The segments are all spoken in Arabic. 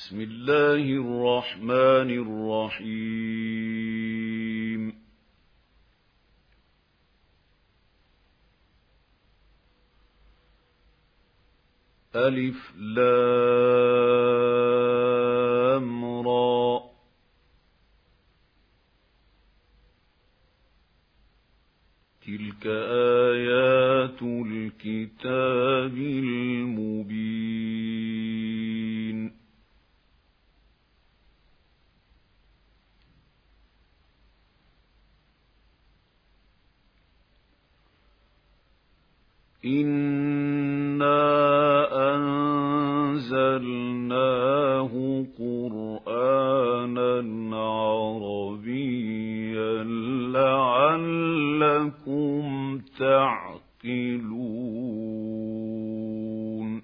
بسم الله الرحمن الرحيم ألف لام را تلك آيات الكتاب المبين إنا أنزلناه قرآنا عربيا لعلكم تعقلون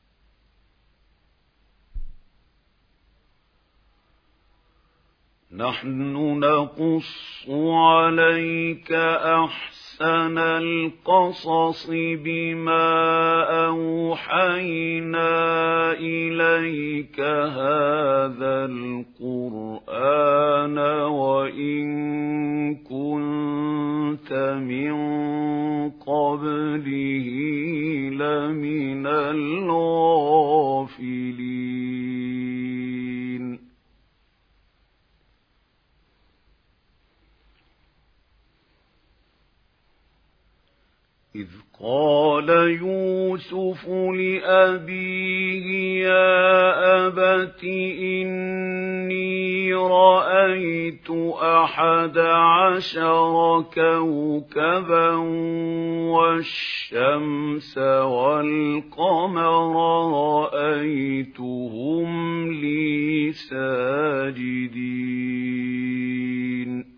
نحن نقص عليك أحسن القصص بما أوحينا إليك هذا القرآن وإن كنت من قبله لمن الغافلين إذ قال يوسف لأبيه يا أبت إني رأيت 11 كوكبا والشمس والقمر رأيتهم لي ساجدين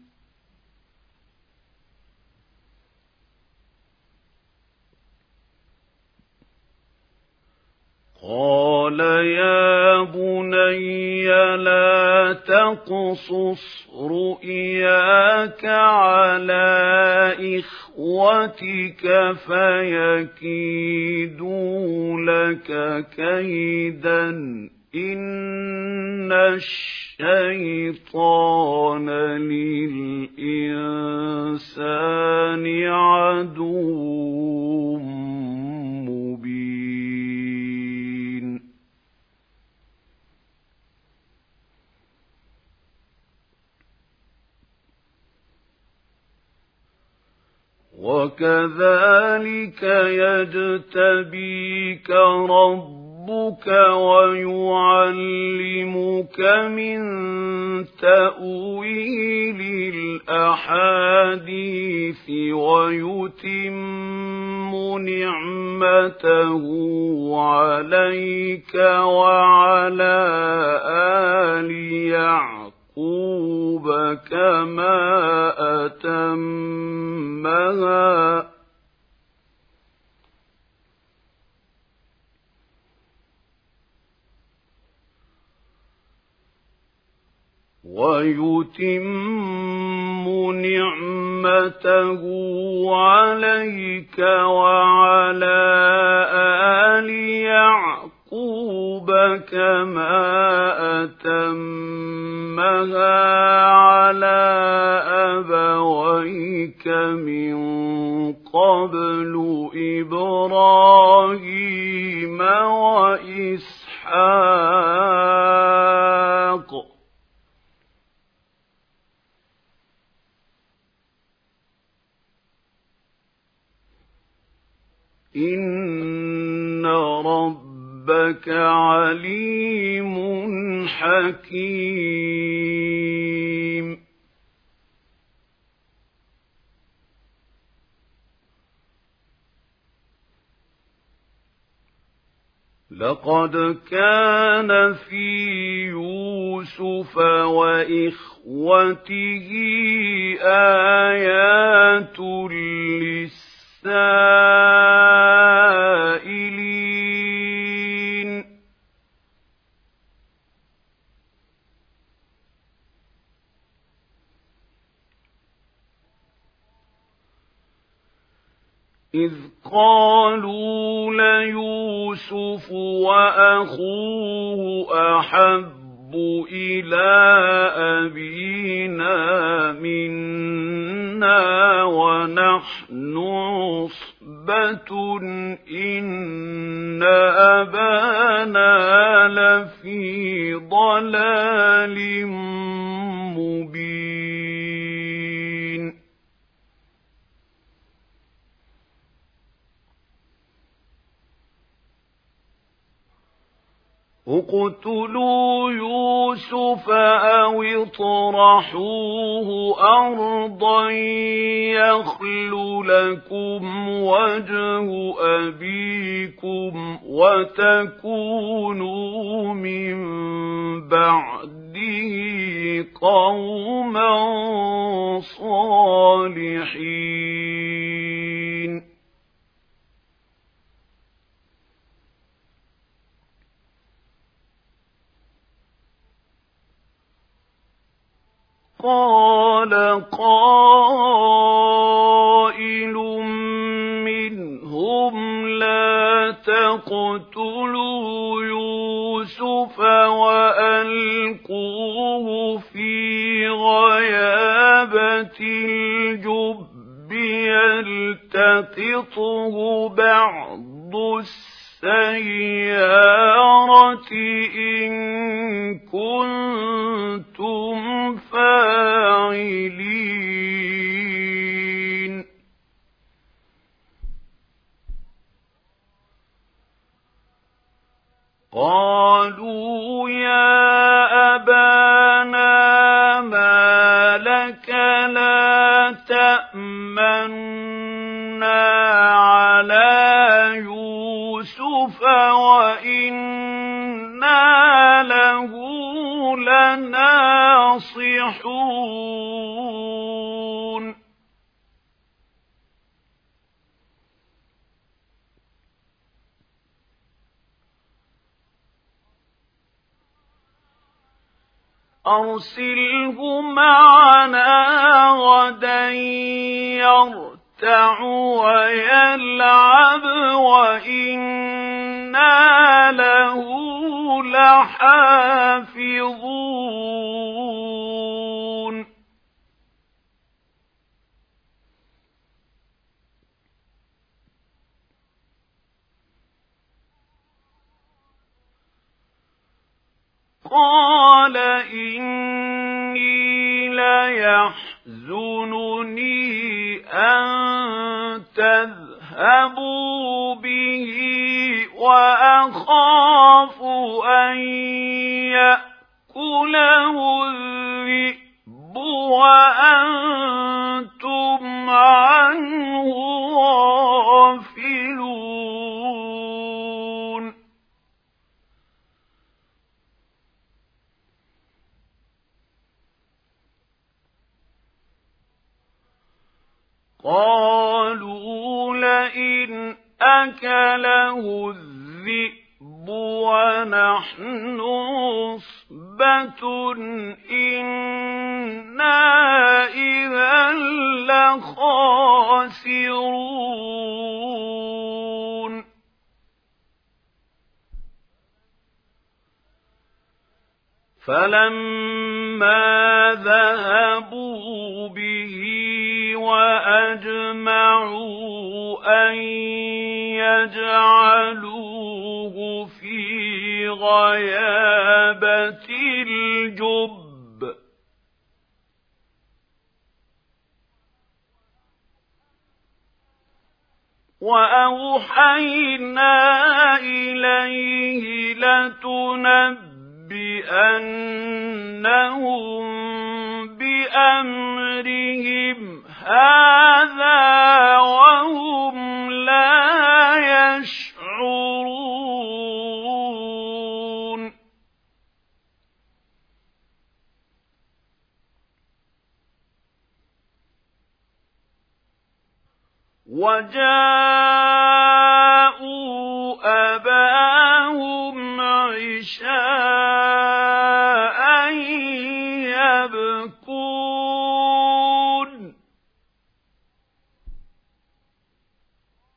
قال يا بني لا تقصص رؤياك على إخوتك فيكيدوا لك كيدا إن الشيطان للإنسان عدو مبين وكذلك يجتبيك ربك ويعلمك من تأويل الأحاديث ويتم نعمته عليك وعلى آل يعقوب كما أتمها ويتم نعمته عليك وعلى آل يعقوب كما أتمها على أبويك من قبل إبراهيم وإسحاق إن ربك عليم حكيم لقد كان في يوسف وإخوته آيات للسائلين إذ قالوا ليوسف وأخوه أحب إلى أبينا منا ونحن عصبة إن أبانا لفي ضلال مبين اقتلوا يوسف أو اطرحوه أرضا يخل لكم وجه أبيكم وتكونوا من بعده قوما صالحين قال قائل منهم لا تقتلوا يوسف وألقوه في غيابة الجب يلتقطه بعض السيارة إن كنتم فاعلين قالوا يا أبانا ما لك لا تأمنا على يوسف وإنا له لناصحون أرسله معنا غدا يرتع ويلعب وإنا له لحافظون قال إني ليحزنني أن تذهبوا به وأخاف أن يأكله الذئب وأنتم عنه غافلون قالوا لئن أكله الذئب ونحن عصبة إنا إذا لخاسرون فلما ذهبوا به وأجمعوا أن يجعلوه في غيابة الجب وأوحينا إليه لتنبئنهم بأمرهم هذا وهم لا يشعرون وجاءوا أباهم عشاء يبكون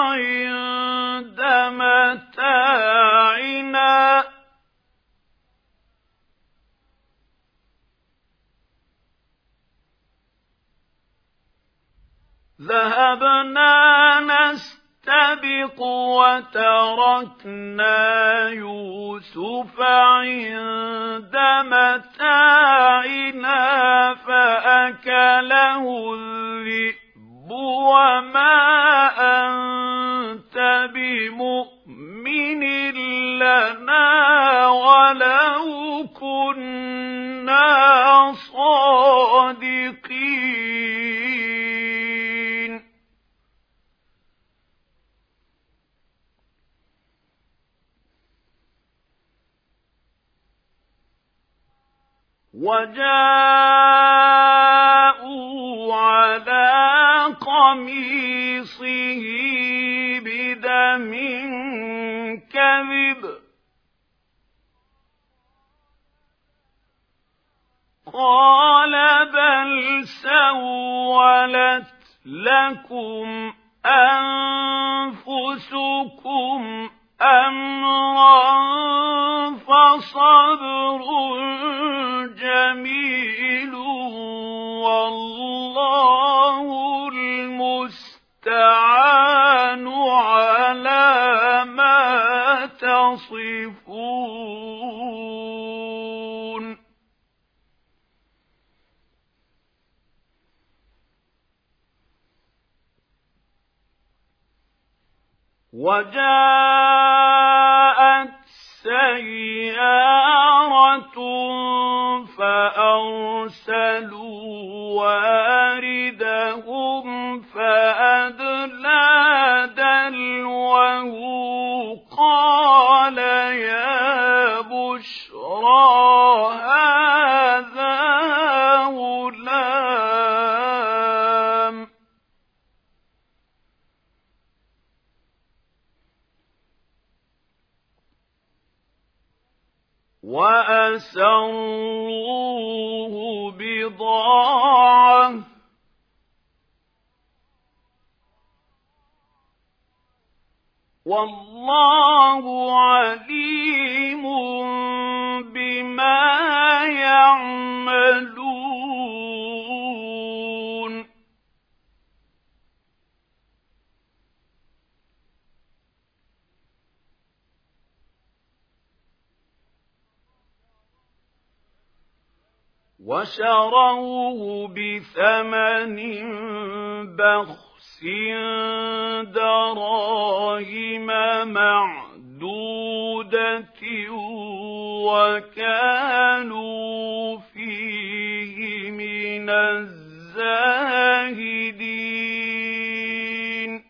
عند متاعنا ذهبنا نستبق وتركنا يوسف عند متاعنا فأكله الذئب وما أنت بمؤمن لنا ولو كنا صادقين وجاءوا على قميصه بدم كذب قال بل سولت لكم أنفسكم أمرا فصبر جميل والله المستعان على ما تصفون وجاءت سيارة فأرسلوا واردهم فأدلى دلوه قال يا بشرى هذا غلام وأسروه بضاعة والله عليم بما يعملون وشروه بثمن بخس دراهم معدودة وكانوا فيه من الزاهدين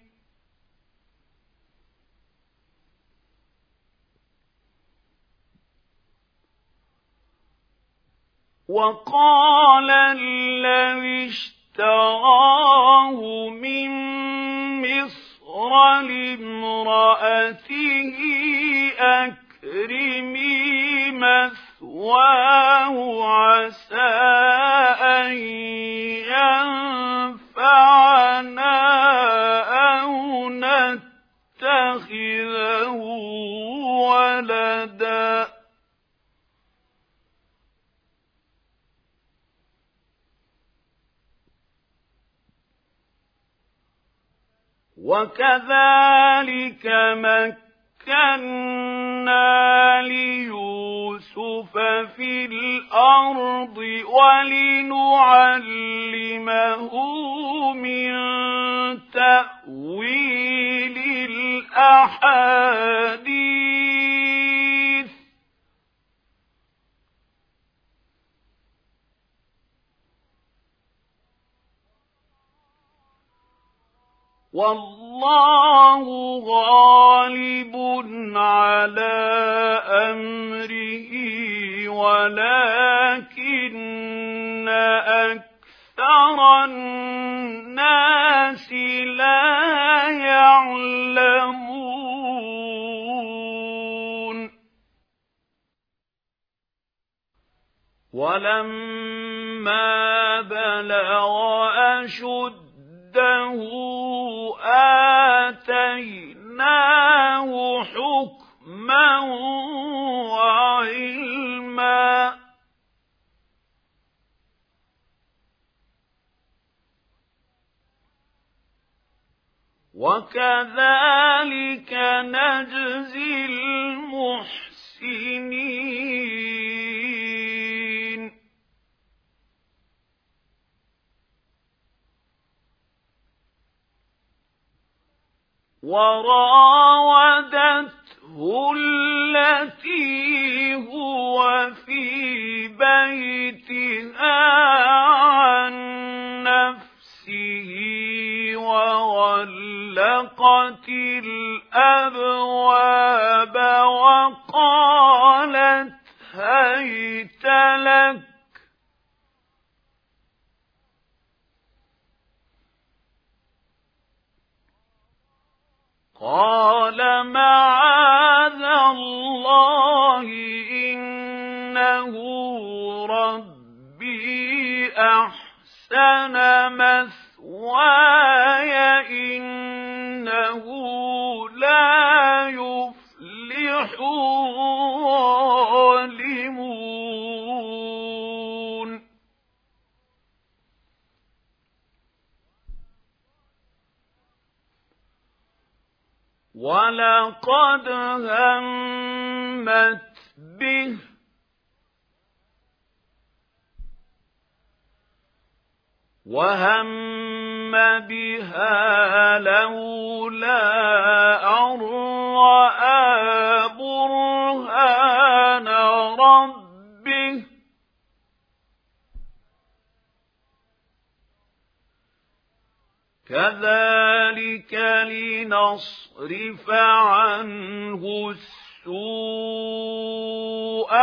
وقال الذي اشتراه من مصر لامرأته أكرمي مثواه عسى أن ينفعنا أو نتخذه ولدا وكذلك مكنا ليوسف في الأرض ولنعلمه من تأويل الأحاديث والله غالب على أمره ولكن أكثر الناس لا يعلمون ولما بلغ أشده آتَيْنَاهُ حُكْمًا وَعِلْمًا وَكَذَلِكَ نَجْزِي الْمُحْسِنِينَ وراودته التي هو في بيتها عن نفسه وغلقت الأبواب وقالت هيت لك قال معاذ الله إنه ربي أحسن مثواي إنه لا يفلح الظالمون ولقد همت به وهم بها لولا أن رأى برهان ربه كذلك لنصرف عنه السوء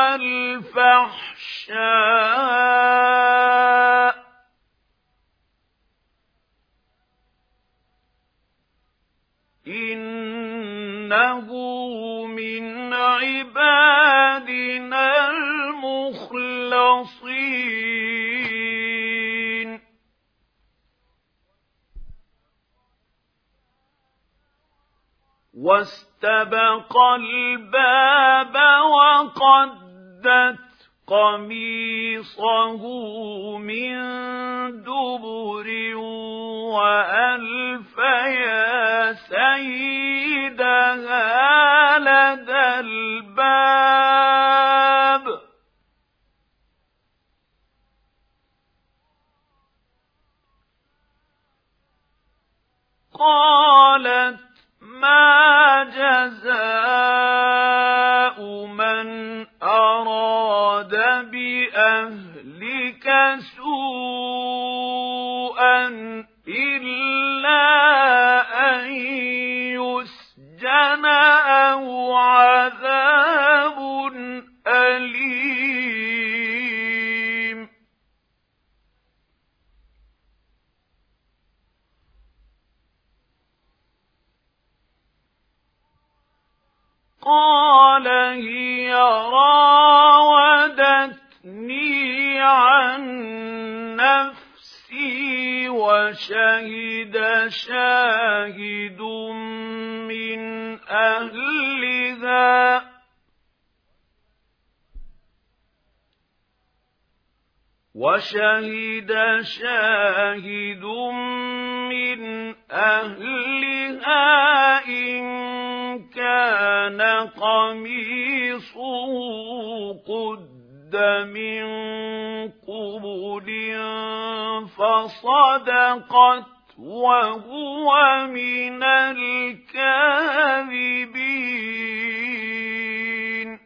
والفحشاء إنه من عبادنا المخلصين واستبق الباب وقدت قميصه من دبر وألف يا سيدها لدى الباب قالت ما جزاء من أراد بأهلك سوءا إلا أن يسجن أو عذاب أليم قال هي راودتني عن نفسي وشهد شاهد من أهلها من أهلها إن كان قميصه قد من قبل فصدقت وهو من الكاذبين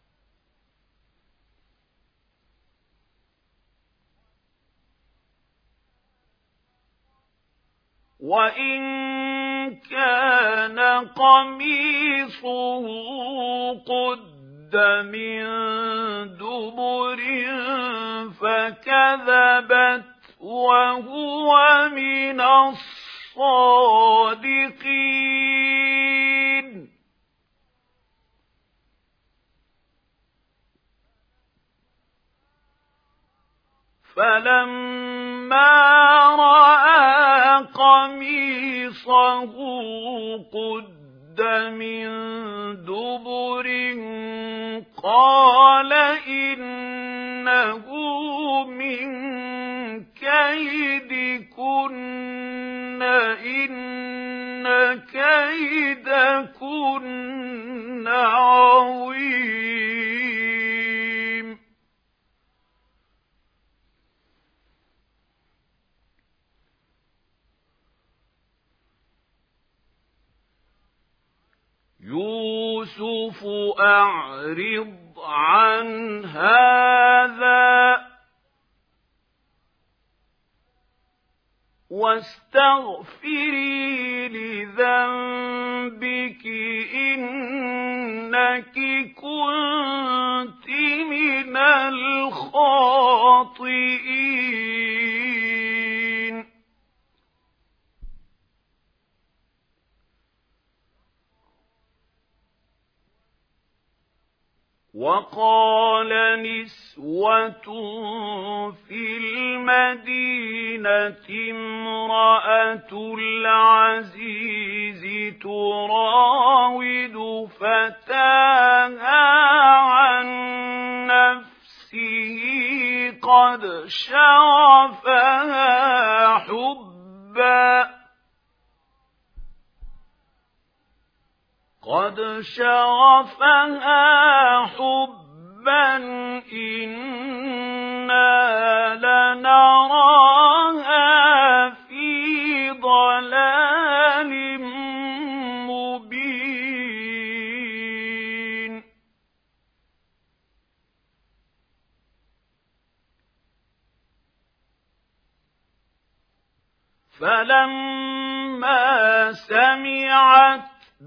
وإن كان قميصه قد من دبر فكذبت وهو من الصادقين فلما رأى قميصه فمسه قد من دبر قال إنه من كيدكن إن كيدكن عظيم يوسف أعرض عن هذا واستغفري لذنبك إنك كنت من الخاطئين وقال نسوة في المدينة امرأة العزيز تراود فتاها عن نفسه قد شغفها حبا إنا لنراها في ضلال مبين فلما سمعت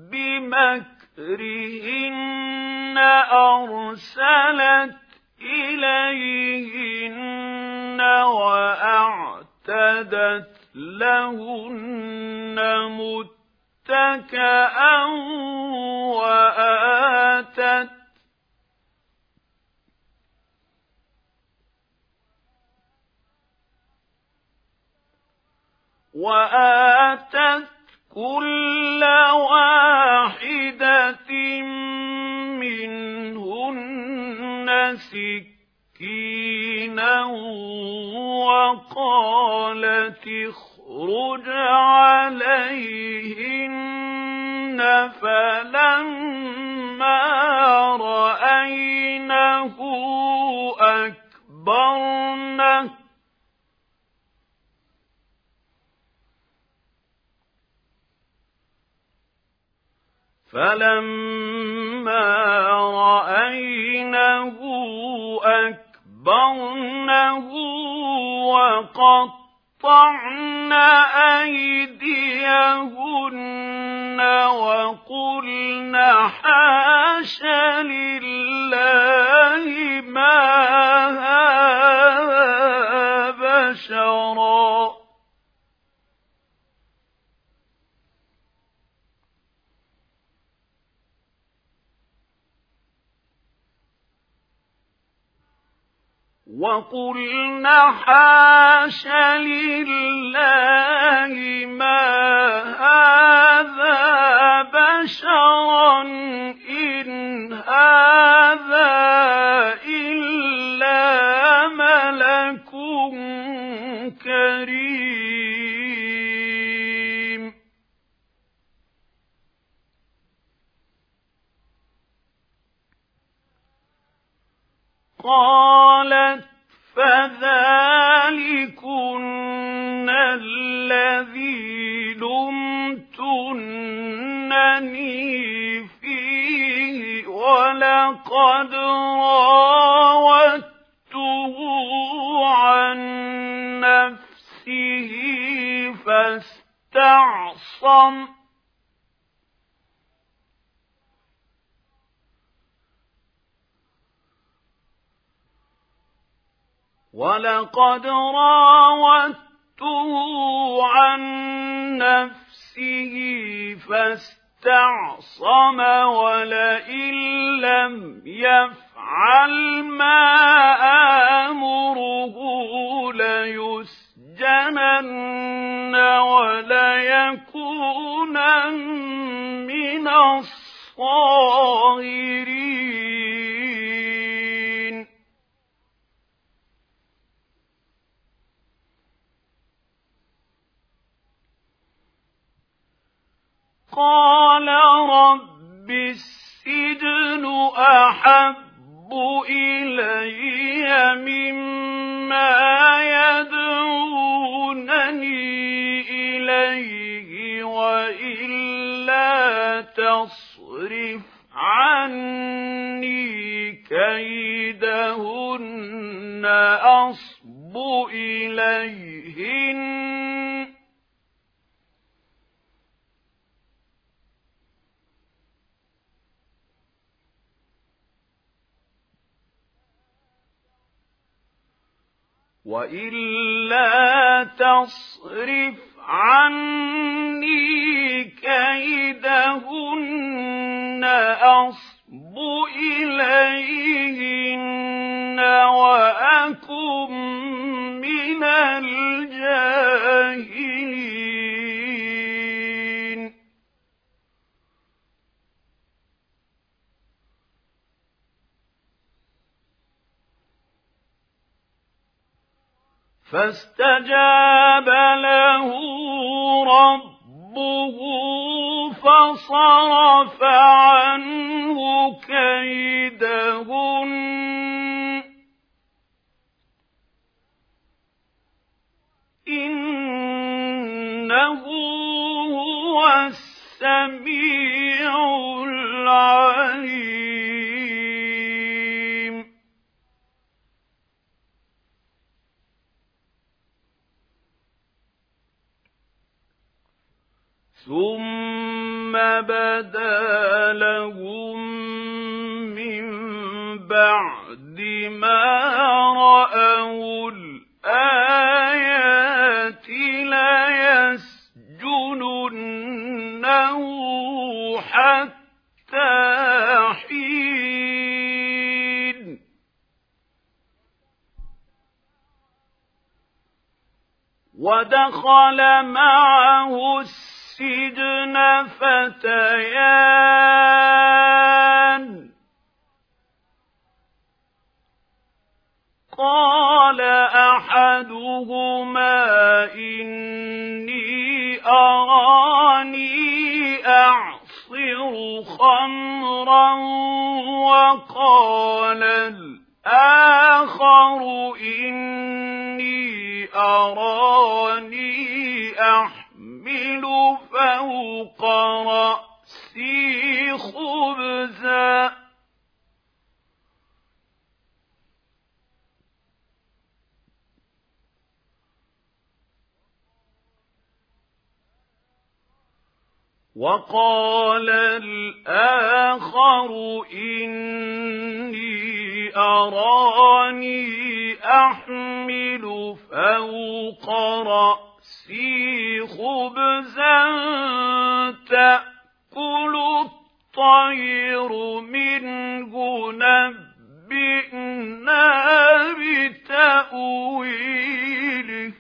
بمكرهن أرسلت إليهن وأعتدت لهن متكئا وآتت كل واحدة منهن سكينا وقالت اخرج عليهن فلما رأينه أكبرنه وقطعن أيديهن وقلن حاش لله ما هذا بشرا وقلن حاش لله ما هذا بشرا إن هذا إلا ملك كريم قالت فذلكن الذي لمتنني فيه ولقد راودته عن نفسه فاستعصم ولقد راودته عن نفسه فاستعصم ولئن لم يفعل ما آمره ليسجنن وليكونا من الصاغرين. قال رب السجن أحب إلي مما يدعونني إليه وإلا تصرف عني كيدهن أصب إليهن وإلا تصرف عني كيدهن أصب إليهن وأكن من الجاهلين. فاستجاب له ربه فصرف عنه كيدهن إنه هو السميع العليم. ثم بدا لهم من بعد ما رأوا الآيات ليسجننه حتى حين. ودخل معه السجن فتيان قال أحدهما إني أراني أعصر خمرا وقال الآخر إني أراني أحمل فوق رأسي خبزا وقال الآخر إني أراني أحمل فوق رأسي خبزا تأكل الطير منه نبئنا بتأويله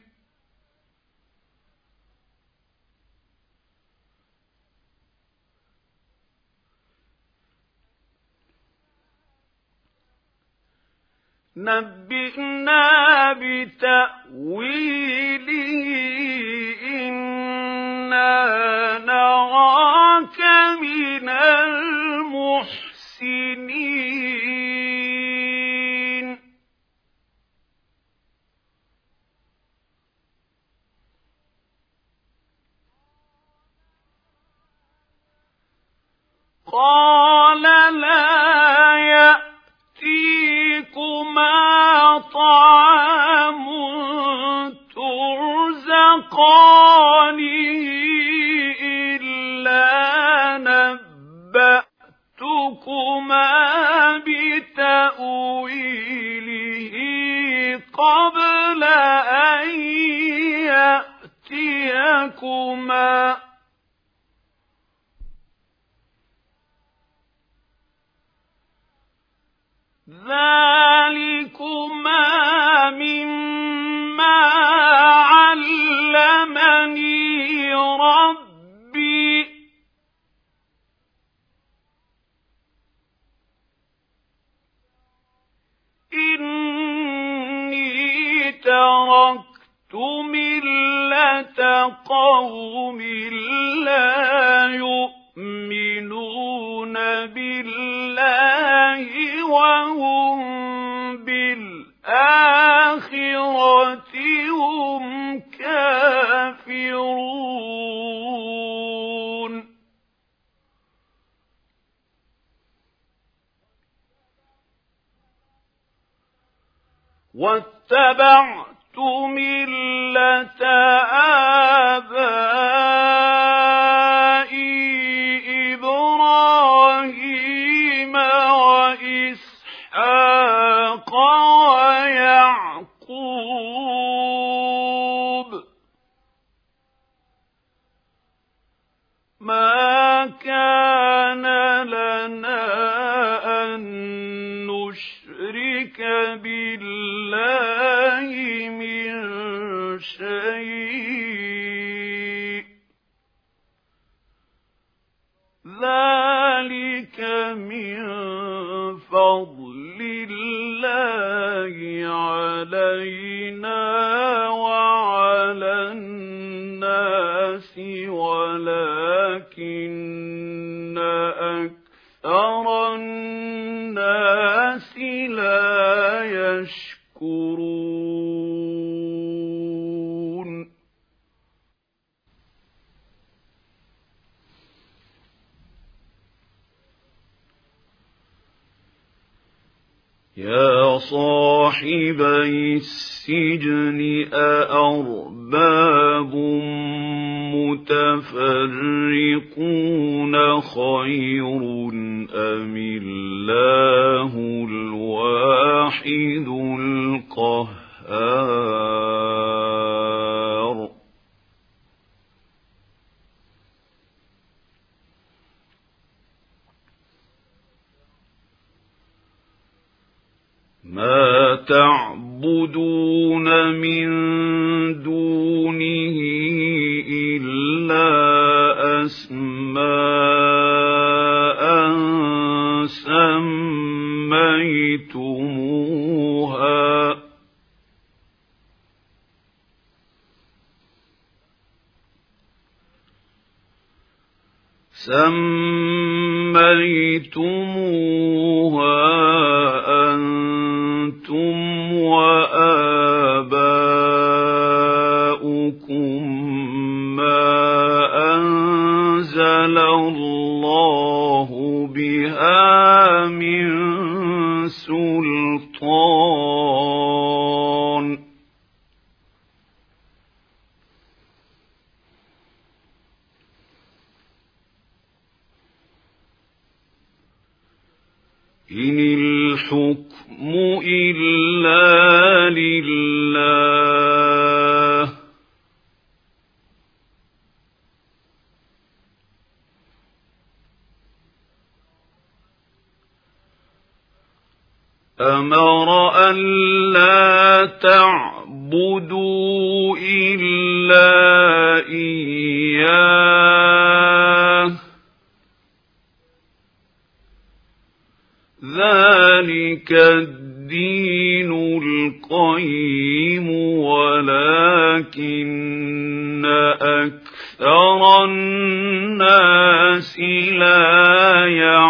إنا نراك من المحسنين. قال لا يأتيكما طعام ترزقانه إلا نبأتكما بتأويله قبل أن يأتيكما ذلكما مما علمني تركت ملة قوم لا يؤمنون بالله وهم بالآخرة هم كافرون واتبعت ملة آبائي إبراهيم وإسحاق ويعقوب ما كان لنا أن نشرك بالله من شيء ذلك من فضل الله علينا وعلى الناس ولكن أكثر الناس لا يشكرون يا صاحبي السجن أأرباب متفرقون خير أم الله الواحد القهار ما تعبدون من دونه إلا أسماء سميتموها أنتم وآباؤكم ما أنزل الله بها من سلطان إن الحكم إلا لله أمر أن لا تعبدوا إلا إياه ذلك الدين القيم ولكن أكثر الناس لا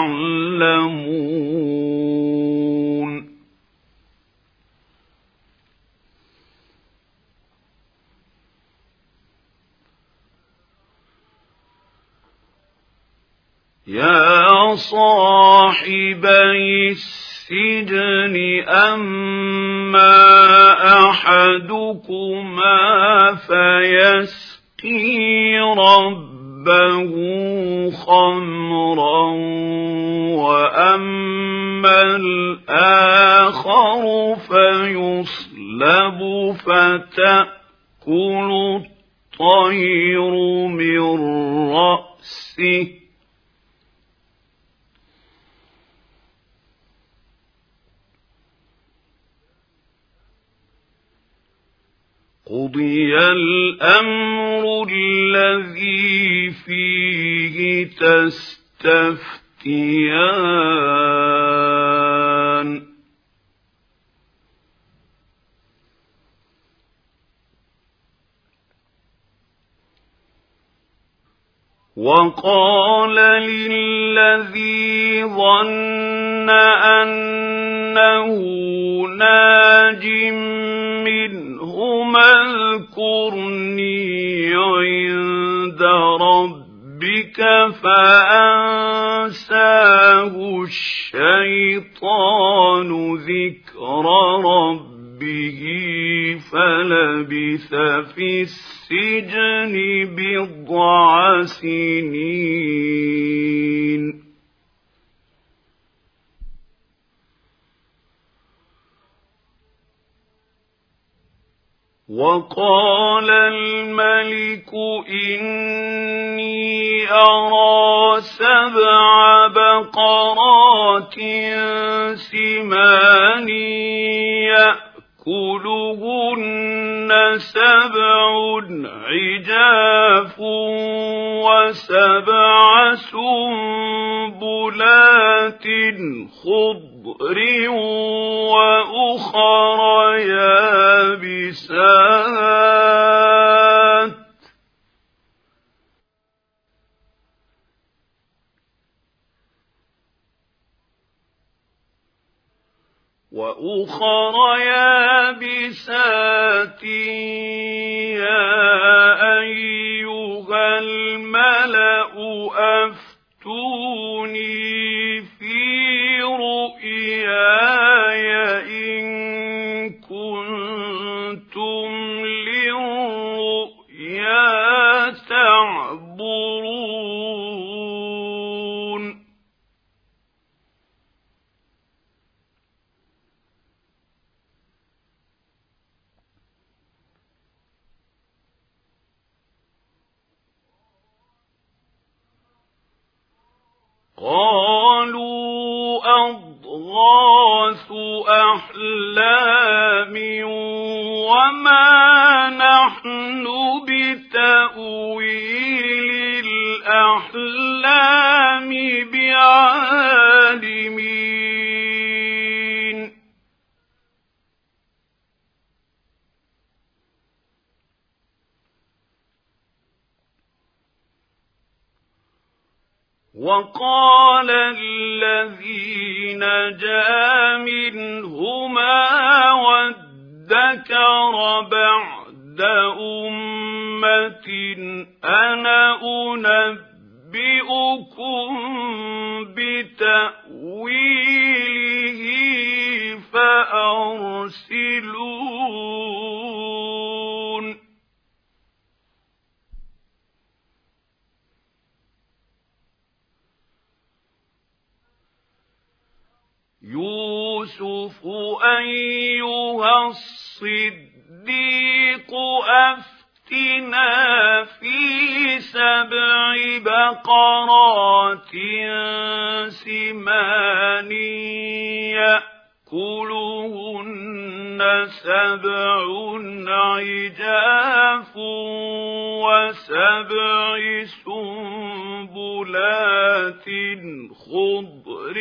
يعلمون يا صاحبي السجن أما أحدكما فيسقي ربه خمرا وأما الآخر فيصلب فتأكل الطير من رأسه قضي الأمر الذي فيه تستفتيان وقال للذي ظن أنه ناج منهما اذكرني عند ربك فأنساه الشيطان ذكر ربه فلبث في السجن بضع سنين. وقال الملك إني أرى 7 بقرات سمان يأكلهن 7 عجاف و7 سنبلات خضر وأخر يابسات يا أيها الملأ أفتوني في رؤياي إن كنتم للرؤيا تعبرون. قالوا أضغاث أحلام وما نحن بتأويل الأحلام بعالمين. وقال الذي نجا منهما وادكر بعد أمة أنا أنبئكم بتأويله فأرسلون. يوسف أيها الصديق أفتنا في 7 بقرات سمان يأكلهن 7 عجاف و7 سنبلات خضر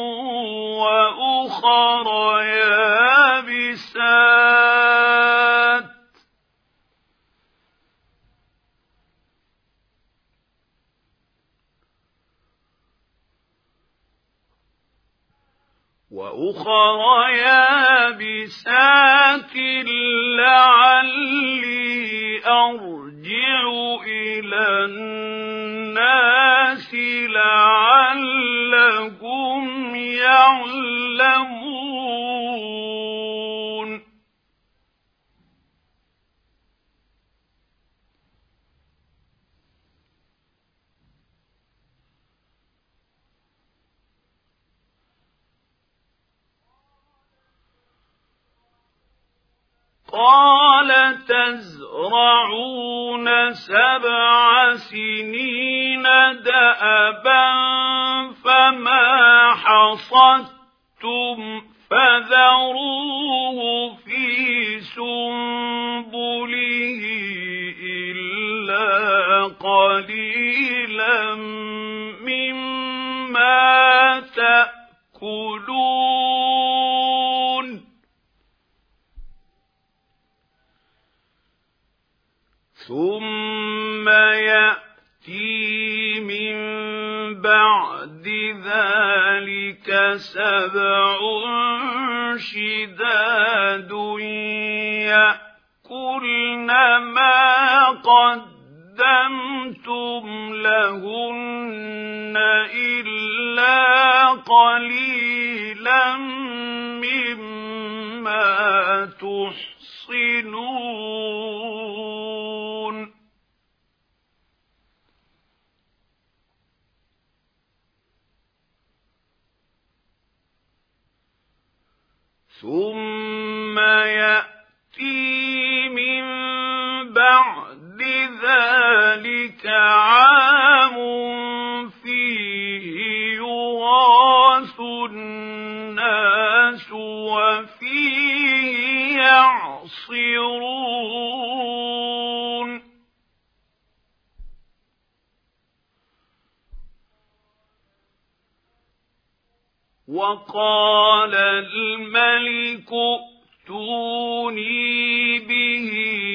وأخر يابسات لعلي أرجع إلى الناس لعلهم يعلمون. قال تزرعون 7 سنين دأبا فما حصدتم فذروه في سنبله إلا قليلا مما تأكلون. ثم يأتي بعد ذلك 7 شداد يأكلن ما قدمتم لهن إلا قليلا مما تحصنون ثم يأتي من بعد ذلك عام فيه يغاث الناس وفيه يعصرون وقال الملك ائتوني به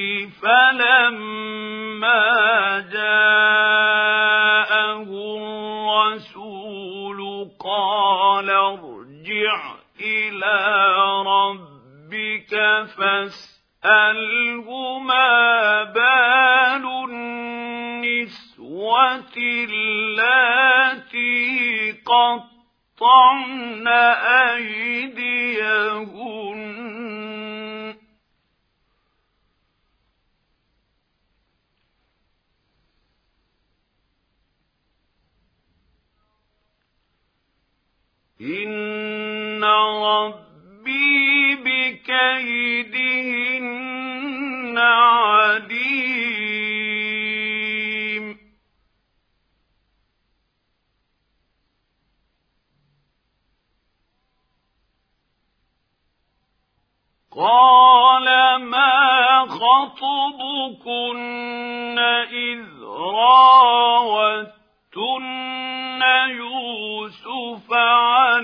فلما جاءه الرسول قال ارجع إلى ربك فاسأله ما بال النسوة اللاتي قطعن أيديهن إن ربي بكيدهن عليم قال ما خطبكن إذ راوتن يوسف عن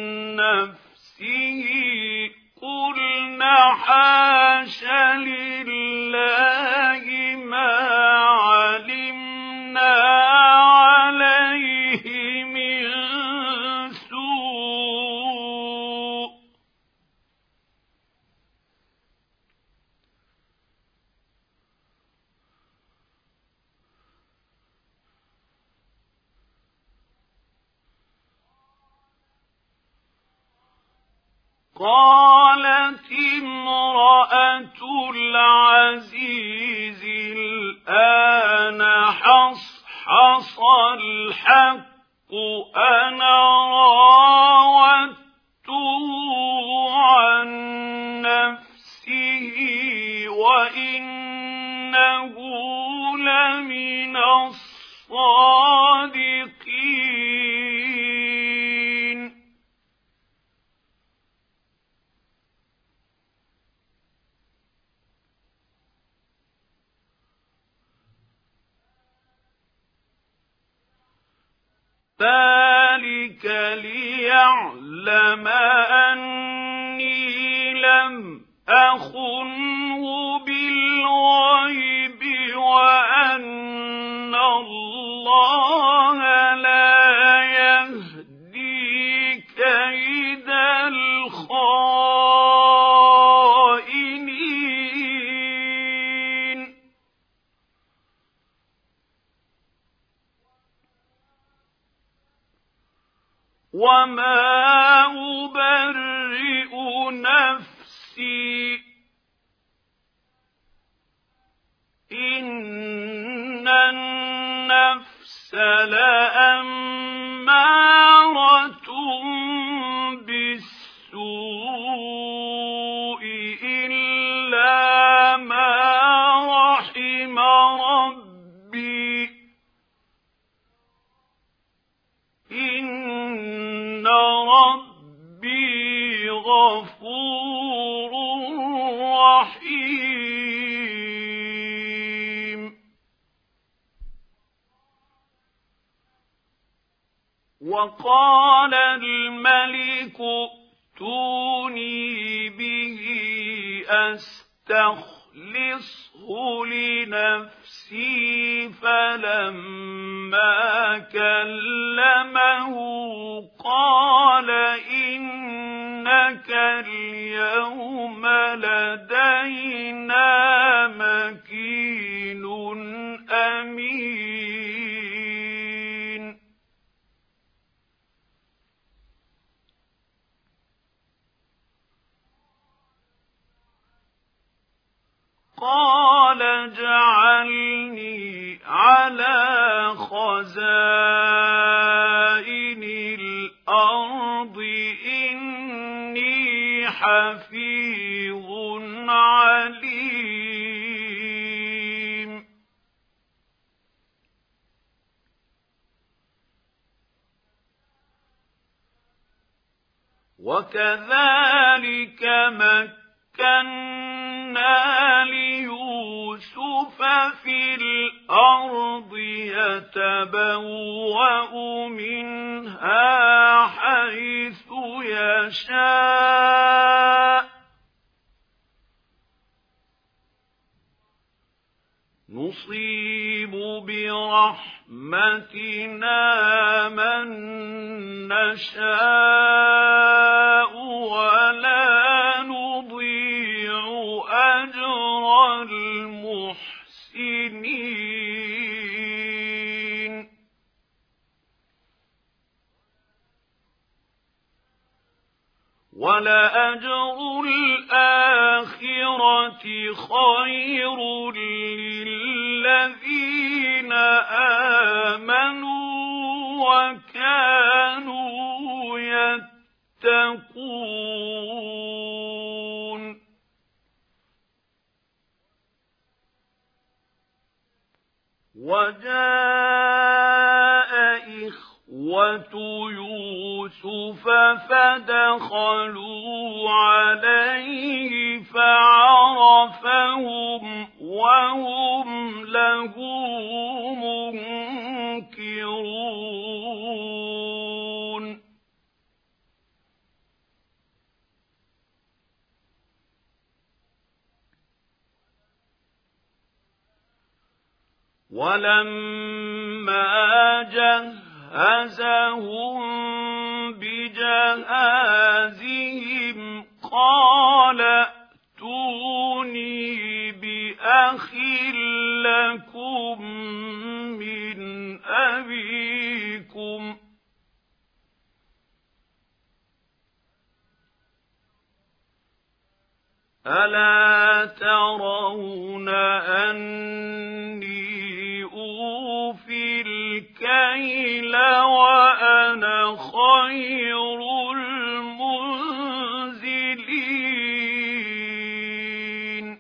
نفسه قلنا حاش لله ما علمنا عليه من سوء قالت امرأة العزيز الآن حصحص الحق أنا راودته عن نفسه وإنه لمن الصادقين ذلك ليعلم أني لم أخنه بالغيب وأن الله لا يهدي كيد الخائنين وما أبرئ نفسي إن النفس لأمارة بالسوء إلا ما رحم ربي إن ربي غفور رحيم وقال الملك ائتوني به أستخلصه لنفسي نفسي فلما كلمه قال إنك اليوم لدينا مكين أمين قال اجعلني على خزائن الأرض إني حفيظ عليم وكذلك مكنا ليوسف في الأرض يتبوأ منها حيث يشاء نصيب برحمتنا من نشاء ولا نضيع أجر المحسنين ولأجر الآخرة خير للذين آمنوا وكانوا يتقون وجاء إخوة يوسف فدخلوا عليه فعرفهم وهم له منكرون ولما جهزهم بجهازهم قال ائتوني بأخ لكم من أبيكم ألا ترون أني أوفي الكيل وأنا خير المنزلين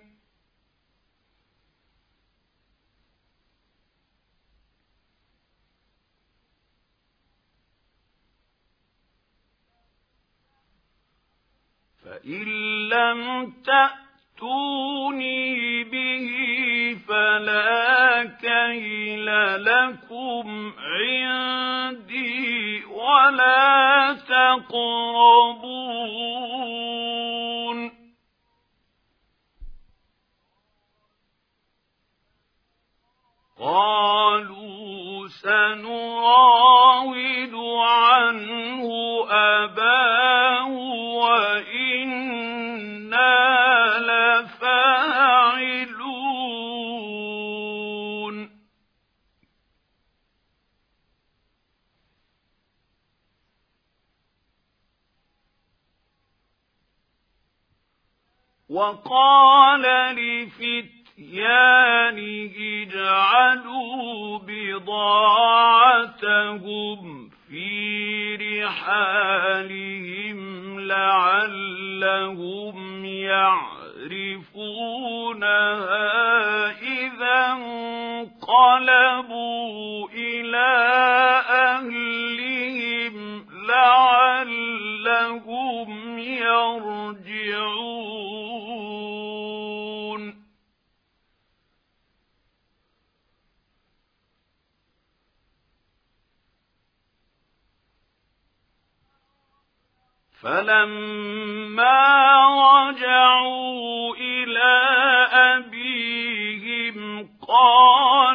فإن لم تأتوني به فلا كيل لكم عندي ولا تقربون قالوا سنراود عنه أباه وإنا لفاعلون وقال لفتيانه اجعلوا بضاعتهم في رحالهم لعلهم يعرفونها إذا انقلبوا إلى أهلهم لعلهم يرجعون فلما رجعوا إلى أبيهم قالوا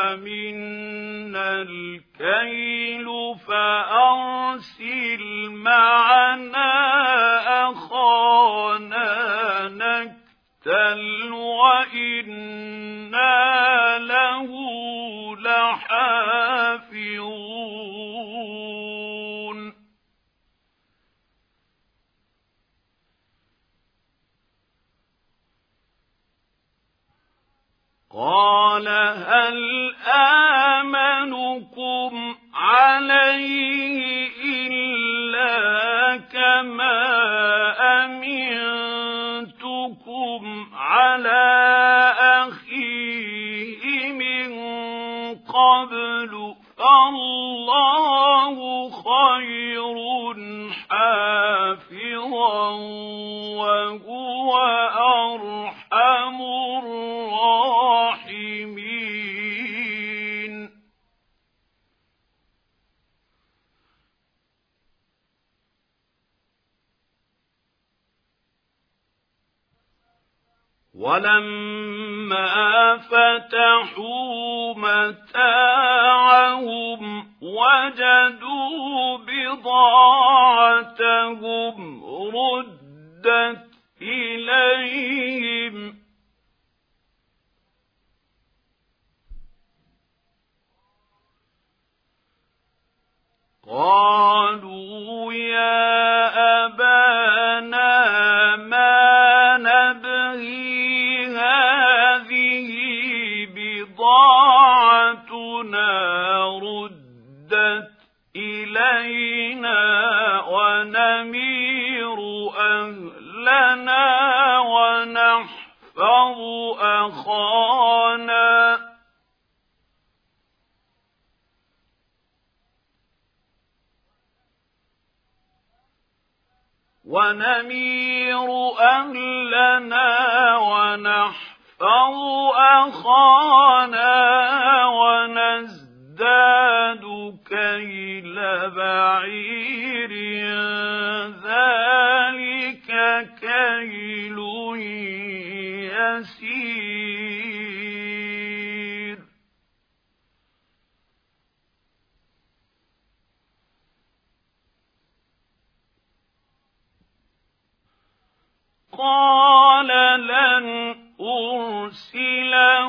منا الكيل فأرسل معنا أخانا نكتل وإنا له لحافظون قال هل آمنكم عليه إلا كما أمنتكم على أخيه من قبل فالله خير حافظا وهو أرحم الراحمين ولما فتحوا متاعهم وجدوا بضاعتهم ردت إليهم قالوا يا أبانا ما نبغي هذه بضاعتنا ردت إلينا ونمير أهلنا ونحفظ أخانا ونزداد كيل بعير ذلك كيل يسير قال لن أرسله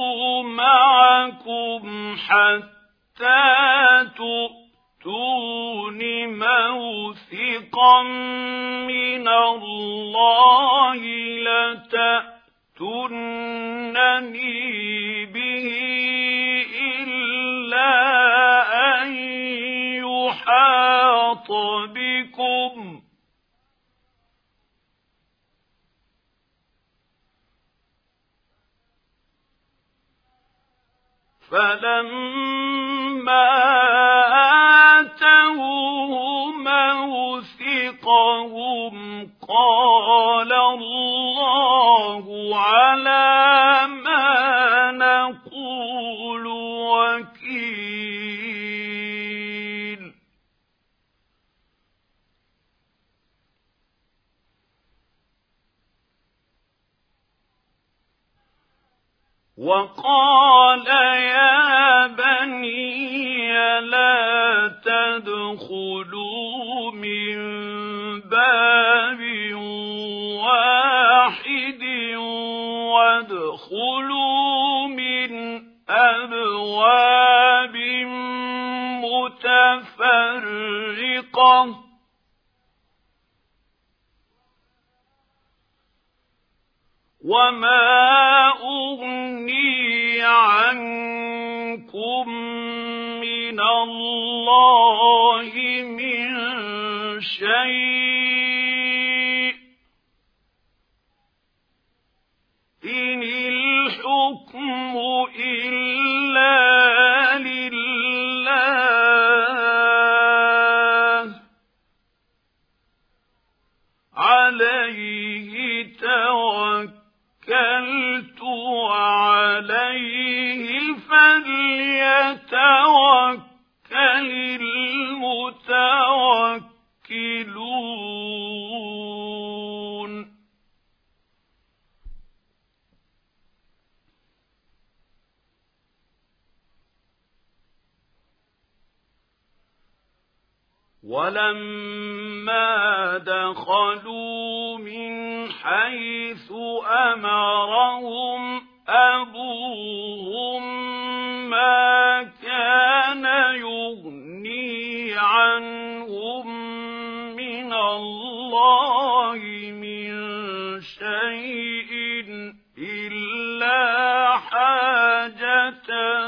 معكم حتى تؤتون موثقا من الله لتأتونني به إلا أن يحاط بكم فلما آتوه موثقهم قال الله على ما نقول وكيل وقال يا بني لا تدخلوا من باب واحد وادخلوا من أبواب متفرقة وما أغني عنكم من الله من شيء إن الحكم إلا لله عليه توكلت وعليه فليتوكل المتوكلون ولما دخلوا من حيث أمرهم أبوهم ما كان يغني عنهم من الله من شيء إلا حاجة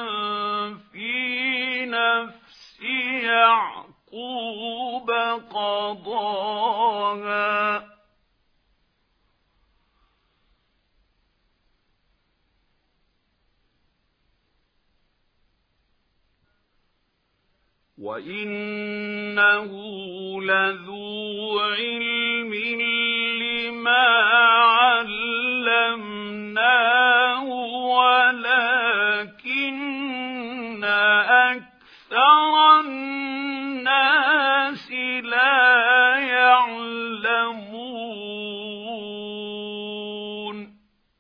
في نفس يعقوب قضاها وإنه لذو علم لما علمناه ولكن أكثر الناس لا يعلمون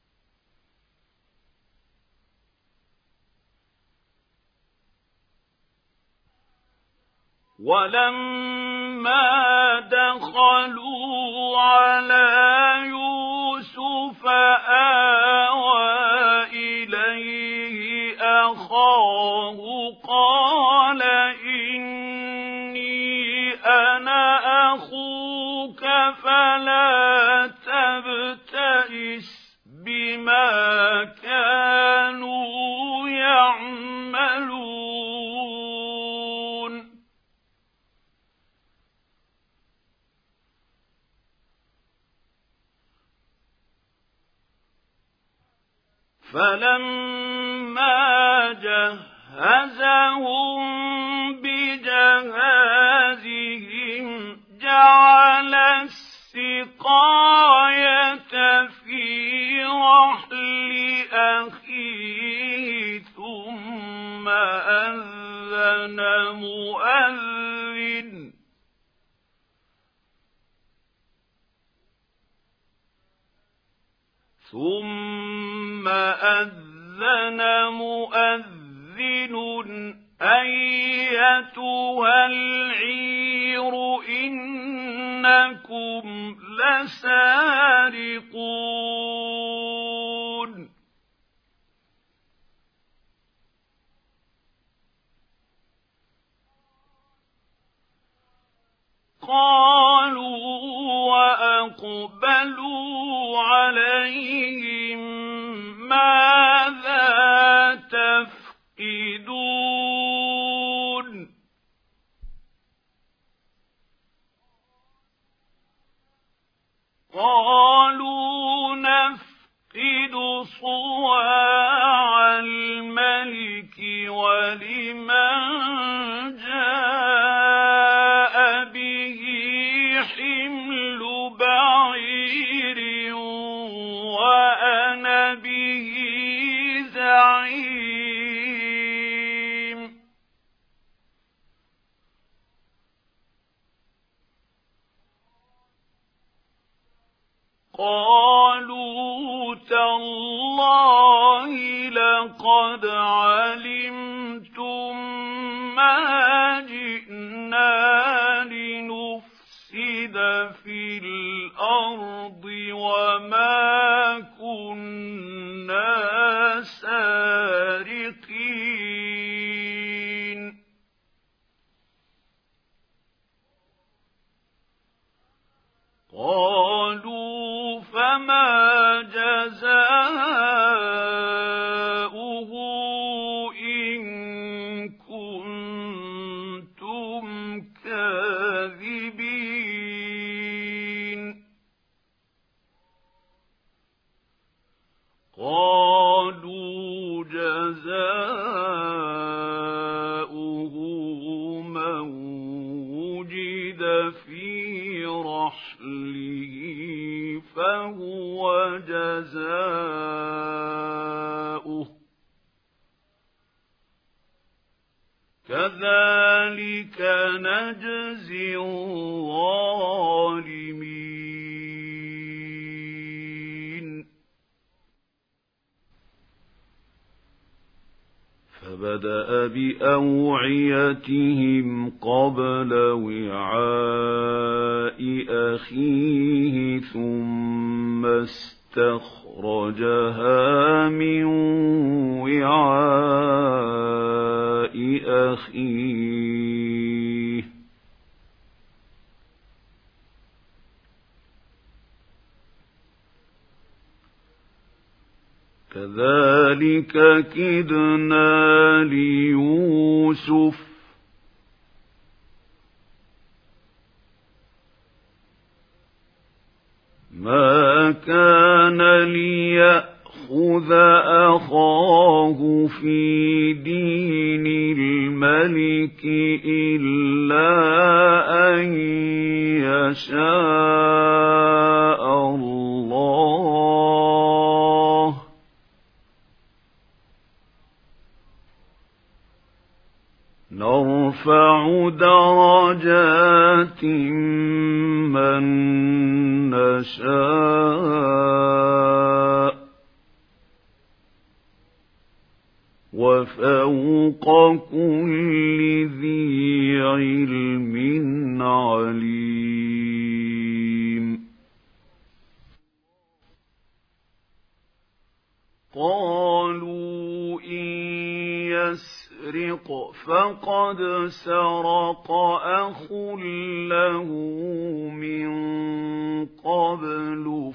ولما دخلوا على يوسف آوى إليه أخاه قال إني أنا أخوك فلا تبتئس بما كانوا يعملون فلما جهزهم بجهازهم جعل السقاية في رحل أخيه ثم أذن مؤذن أيتها العير إنكم لسارقون قالوا وأقبلوا عليهم ماذا تفقدون قالوا نفقد صواع الملك ولمن جاء به حمل بعير وأنا به زعيم قالوا تالله لقد علمتم ما جئنا لنفسد في الأرض وما كنا سارقين قالوا فما جزاؤه إن كنتم كاذبين قالوا جزاؤه من وجد في رحله فهو جزاؤه كذلك نجزي الظالمين فبدأ بأوعيتهم قبل وعاء أخيه ثم استخرجها من وعاء أخيه كذلك كدنا ليوسف ما كان ليأخذ أخاه في دين الملك إلا أن يشاء الله نرفع درجات من نشاء وفوق كل ذي علم عليم قالوا إن يسرق فقد سرق أخ له من قبل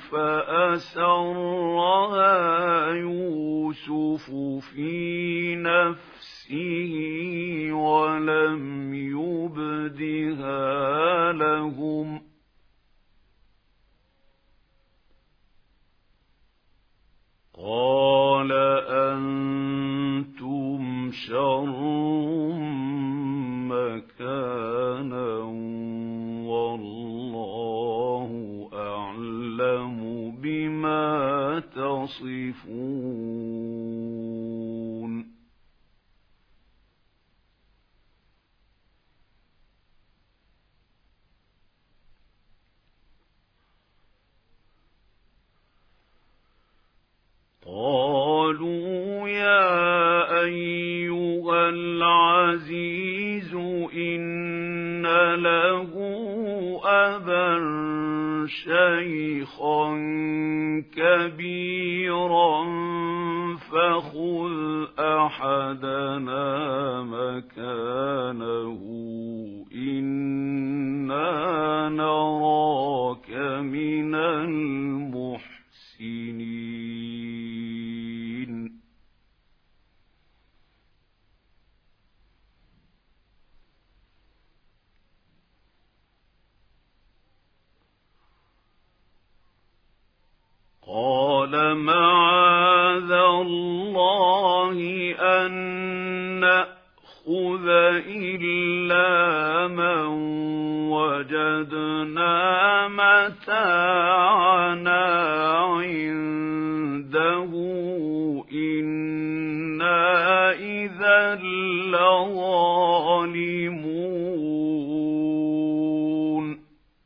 فأسرها يوسف في نفسه ولم يبدها لهم قال أنتم شر مكانا والله أعلم بما تصفون قالوا يا أيها العزيز إن له أبا شيخا كبيرا فخذ أحدنا مكانه إنا نراك من المحسنين قال معاذ الله أن نأخذ إلا من وجدنا متاعنا عنده إنا إذا لظالمون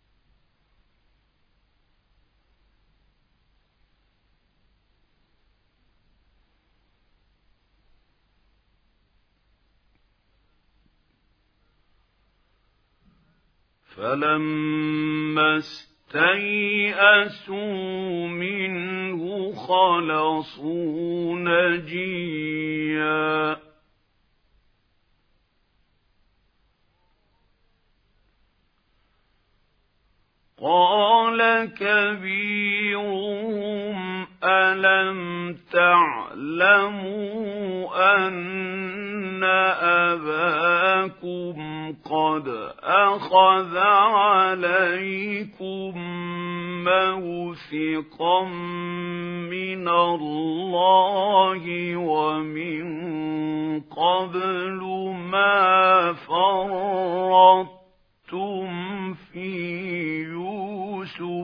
فلما استيئسوا منه خلصوا نجيا قال كبيرهم ألم تعلموا أن أباكم قد أخذ عليكم موثقا من الله ومن قبل ما فرطتم في يوسف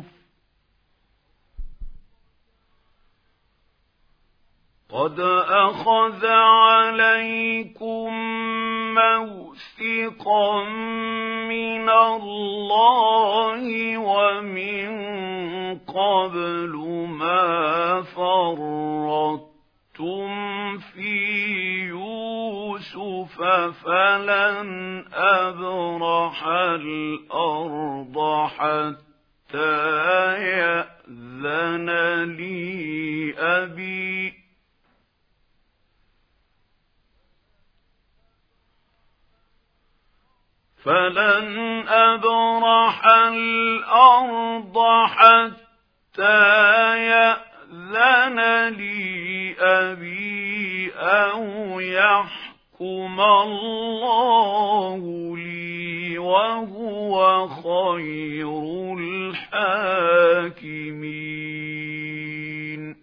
قد أخذ عليكم موثقا من الله ومن قبل ما فرطتم في يوسف فلن أبرح الأرض حتى يأذن لي أبي أو يحكم الله لي وهو خير الحاكمين.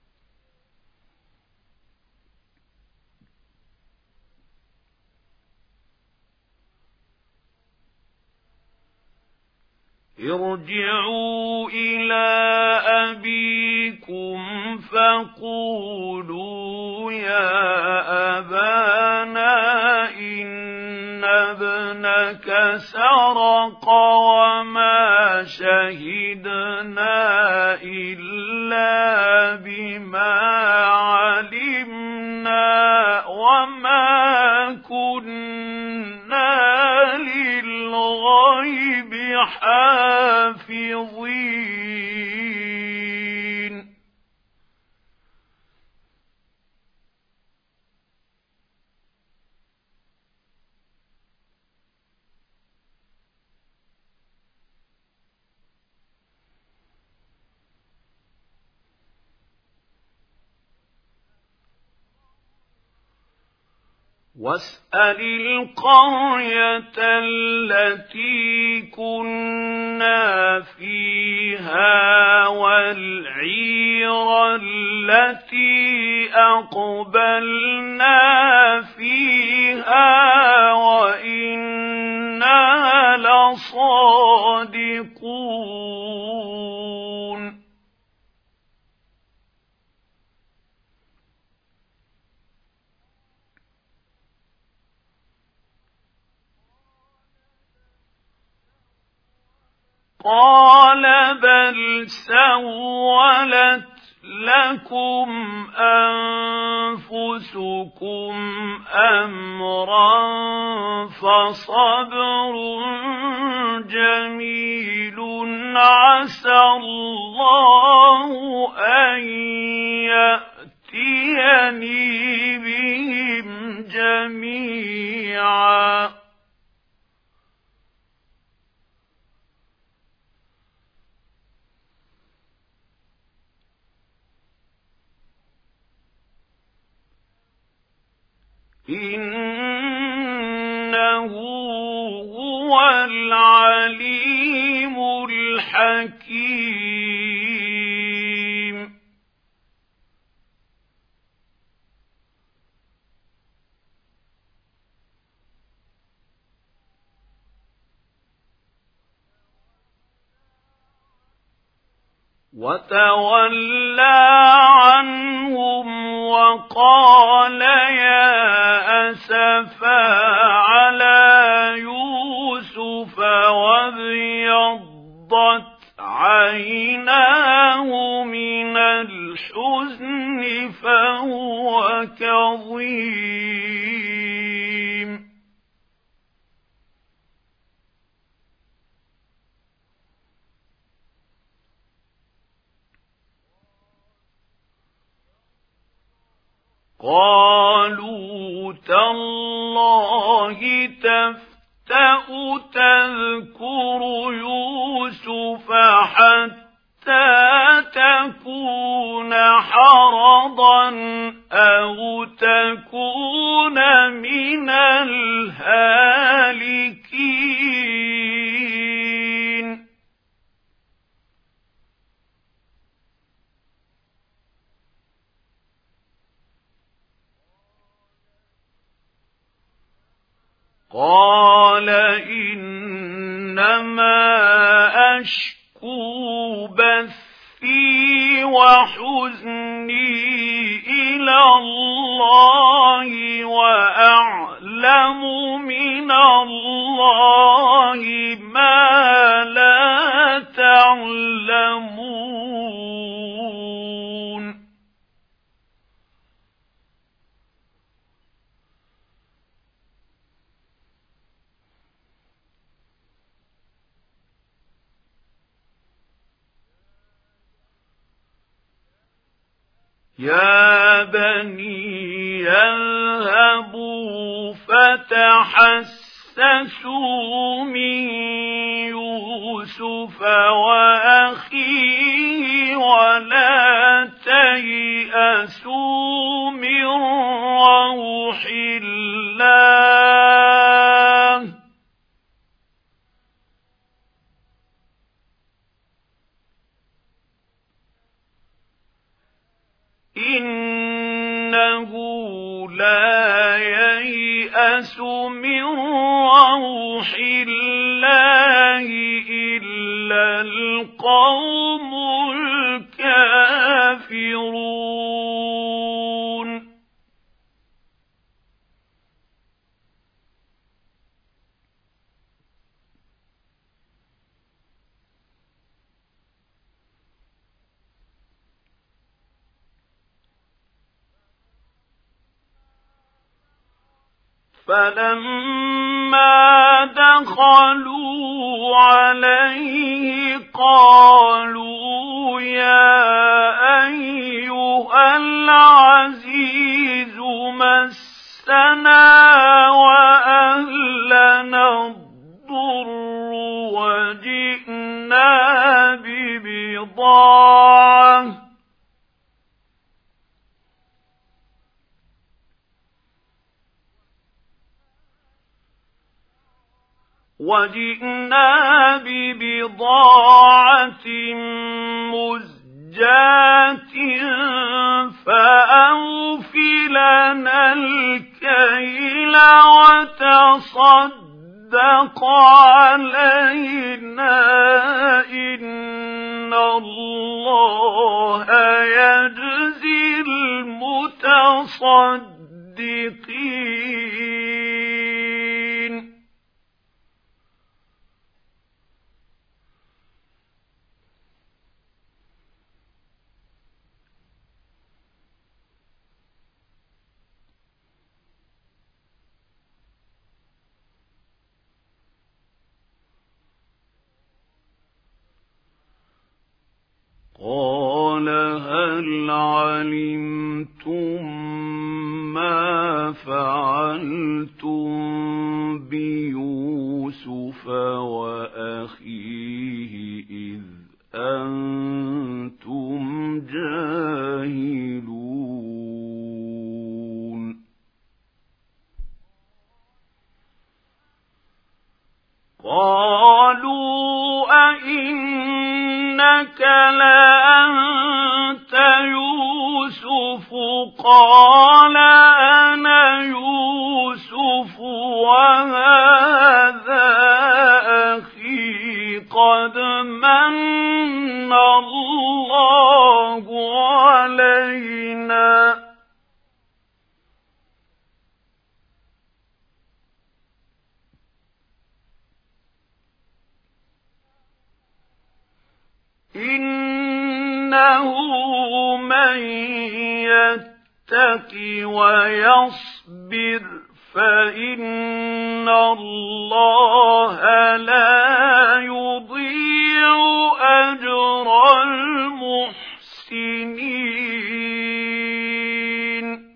ارجعوا إلى أبيكم فقولوا يا أبانا إن ابنك سرق وما شهدنا إلا بما علمنا وما كنا للغيب حافظين. واسأل القرية التي كنا فيها والعير التي أقبلنا فيها وإنا لصادقون. قال بل سولت لكم أنفسكم أمرا فصبر جميل عسى الله أن يأتيني بهم جميعا إنه هو العليم الحكيم. وتولى عنهم وقال يا أسفا على يوسف وابيضت عيناه من الحزن فهو كظيم. قالوا تالله تفتأ تذكر يوسف حتى تكون حرضا أو تكون من الهالكين. قال إنما أشكو بثي وحزني إلى الله وأعلم من الله ما لا تعلمون. يا بني يذهبوا فتحسسوا من يوسف وأخيه ولا تيأسوا من روح الله إنه لا ييأس من روح الله إلا القوم الكافرون فلما دخلوا عليه قالوا يا أيها العزيز مسنا وأهلنا الضر وجئنا ببضاعة مزجاة فأوف لنا الكيل وتصدق علينا إن الله يجزي المتصدقين. قال هل علمتم ما فعلتم بيوسف وأخيه إذ أنتم جاهلون؟ قالوا أئنك لأنت يوسف قال أنا يوسف وهذا أخي قد من الله علينا إنه من يتق ويصبر فإن الله لا يضيع أجر المحسنين.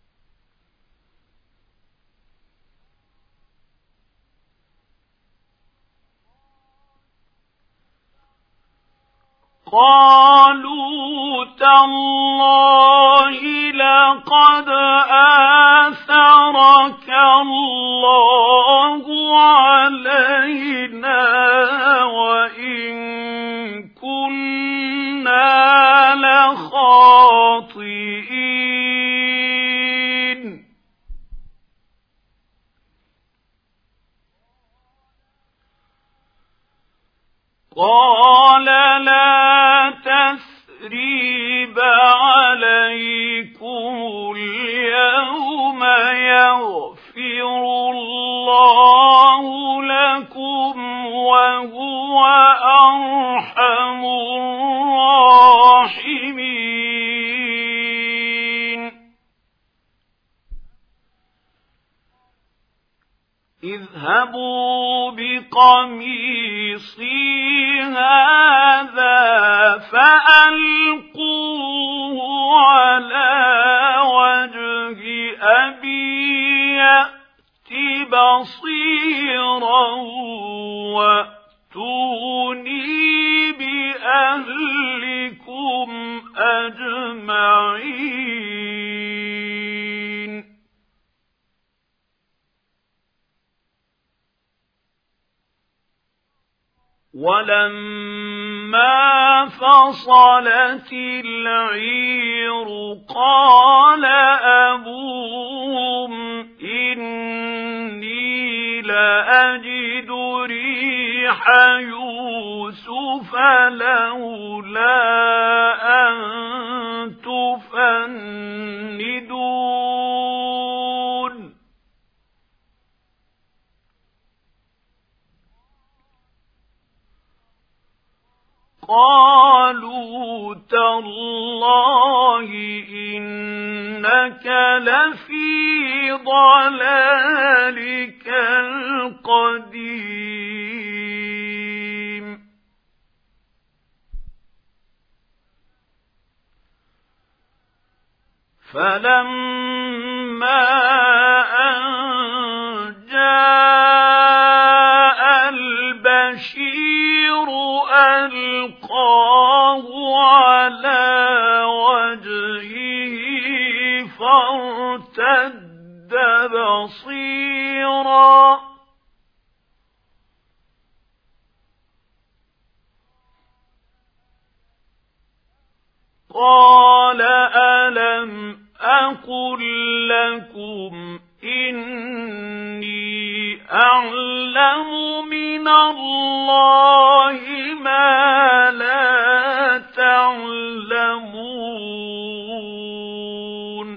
قالوا تالله لقد آثرك الله علينا وإن كنا لخاطئين. قال لا تثريب عليكم اليوم يغفر الله لكم وهو أرحم الراحمين. اذهبوا بقميصي هذا فألقوه على وجه أبي يأت بصيرا وأتوني بأهلكم أجمعين. ولما فصلت العير قال أبوهم إني لأجد ريح يوسف لولا أن تفندون. قالوا تالله إنك لفي ضلالك القديم. فلما أن جاء البشير ألقاه على وجهه فارتد بصيرا قال ألم أقل لكم إني أعلم من الله ما لا تعلمون.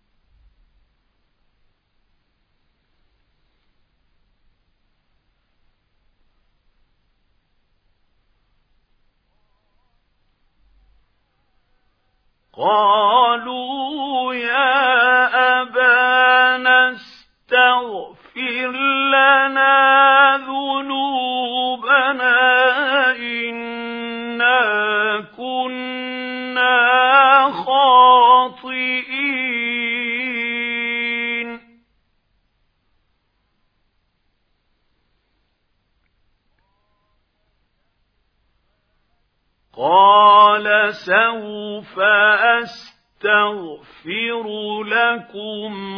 قالوا يا أبانا استغفر لنا ذنوبنا إنا كنا خاطئين. قال سوف أستغفر لكم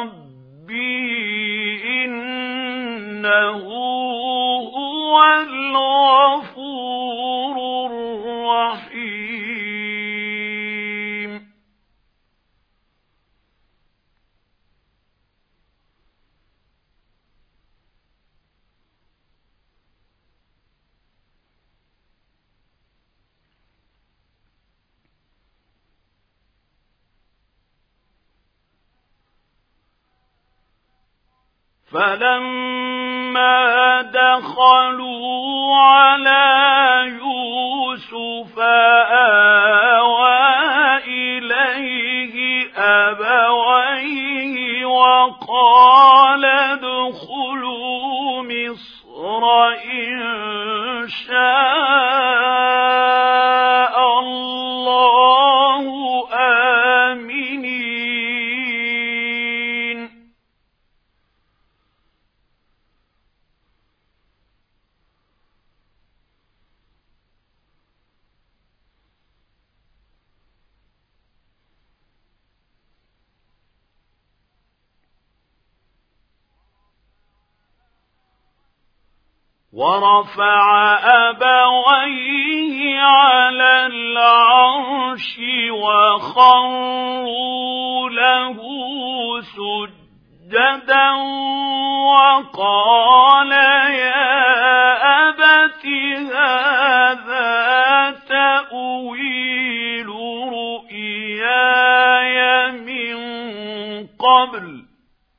ربي إنه هو الغفور الرحيم. فلما دخلوا على يوسف آوى إليه أبويه وقال ادخلوا مصر إن شاء الله آمنين. ورفع أبويه على العرش وخروا له سجدا وقال يا أبت هذا تأويل رؤياي من قبل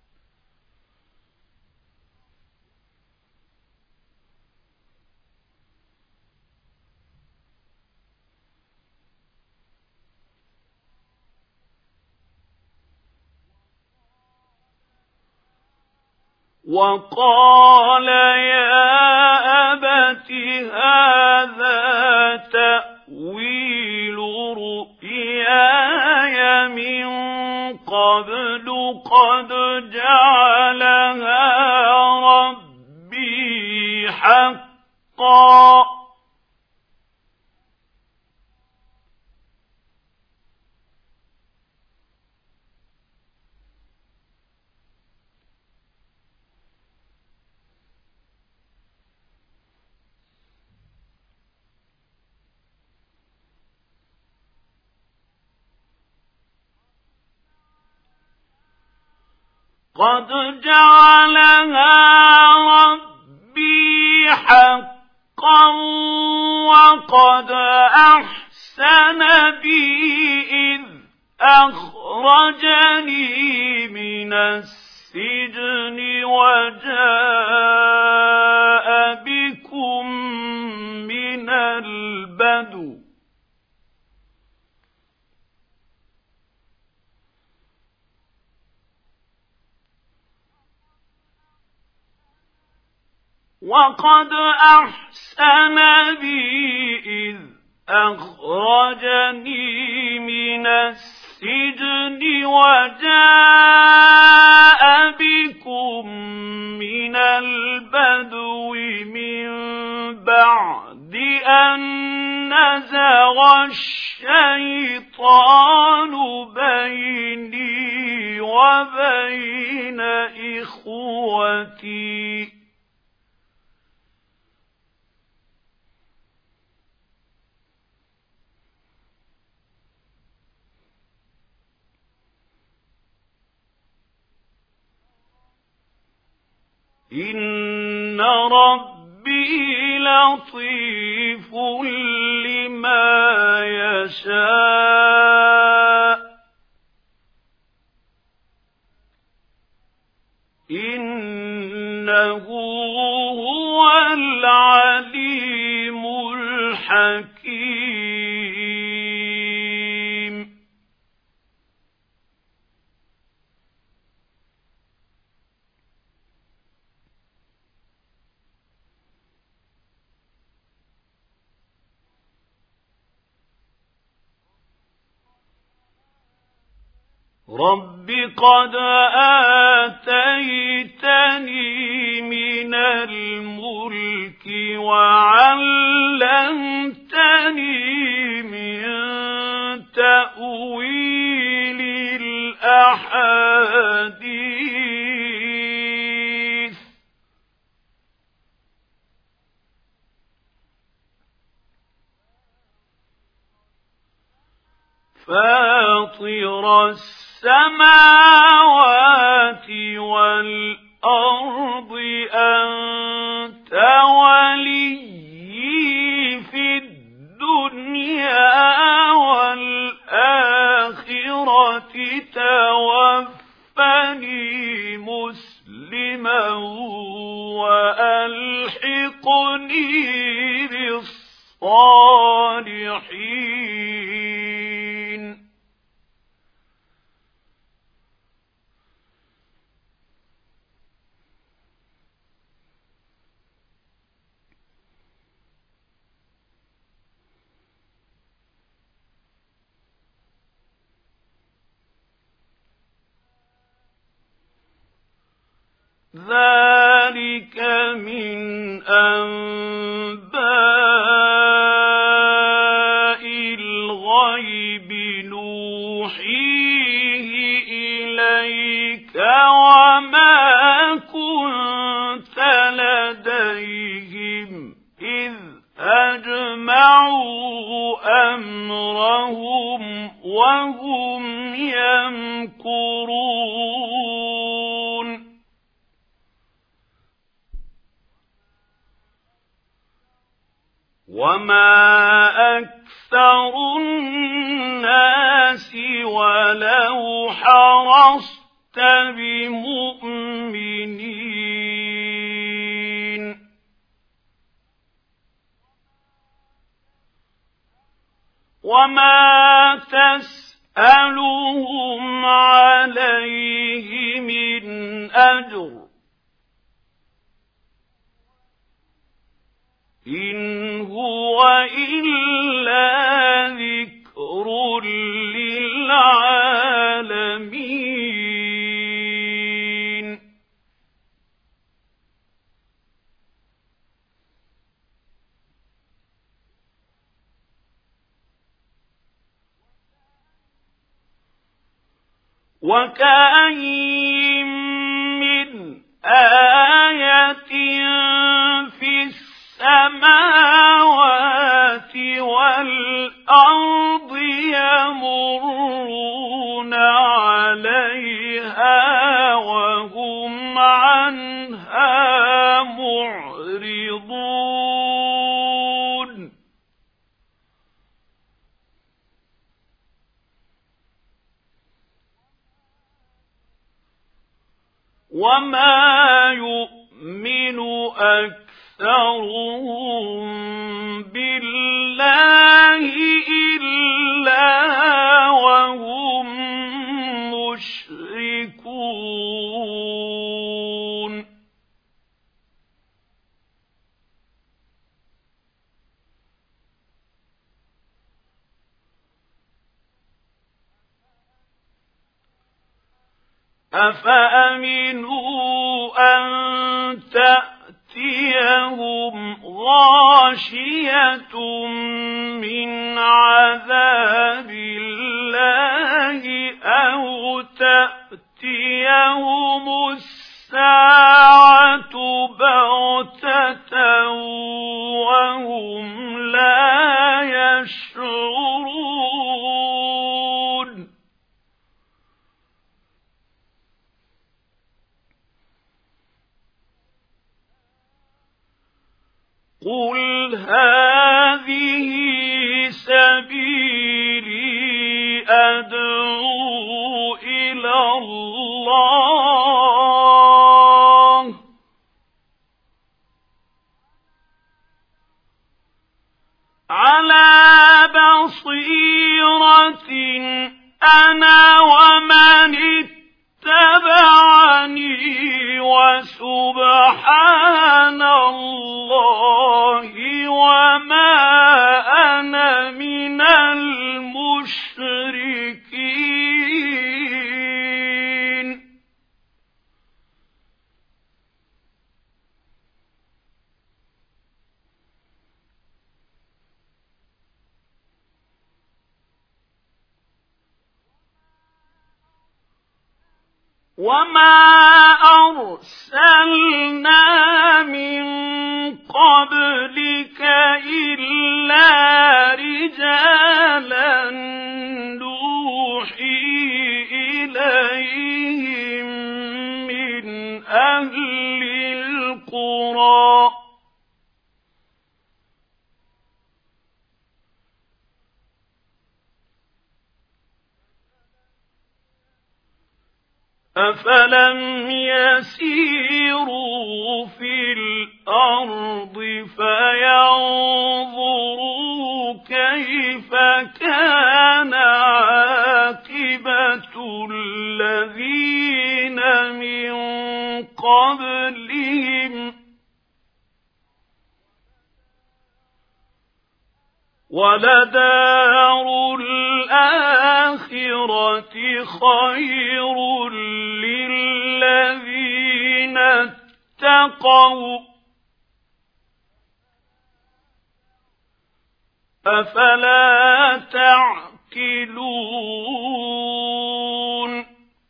وقال يا أبت هذا تأويل رؤياي قد جعلها ربي حقا قد جعلها ربي حقا وقد أحسن بي إذ أخرجني من السجن وجاء بكم من البدو وقد أحسن بي إذ أخرجني من السجن وجاء بكم من البدو من بعد أن نزغ الشيطان بيني وبين إخوتي إن ربي لطيف لما يشاء إنه هو العليم الحكيم رب قد آتيتني من الملك وعلمتني من تأويل الأحاديث فاطر السماوات والأرض أنت وليي في الدنيا والآخرة توفني مسلما وألحقني بالصالحين ذلك من أنباء الغيب نوحيه إليك وما كنت لديهم إذ أجمعوا أمرهم وهم يمكرون وما أكثر الناس ولو حرصت بمؤمنين وما تسألهم عليه من أجر إن هو إلا ذكر للعالمين وكأين من آية في السماوات والأرض يمرون عليها وهم عنها معرضون وما يؤمن أكثرهم بالله إلا وهم مشركون أفأمنوا أن تأتيهم غاشية من عذاب الله أو تأتيهم الساعة بغتة وهم لا يشعرون قل هذه سبيلي أدعو إلى الله على بصيرة أنا ومن اتبعني وسبحان الله وما أنا من المشركين وما أرسلنا من قبلك إلا رجالا نوحي إليهم من أهل القرى أفلم يسيروا في الأرض فينظروا كيف كان عاقبة الذين من قبلهم ولدار الآخرة خير للذين اتقوا أفلا تعقلون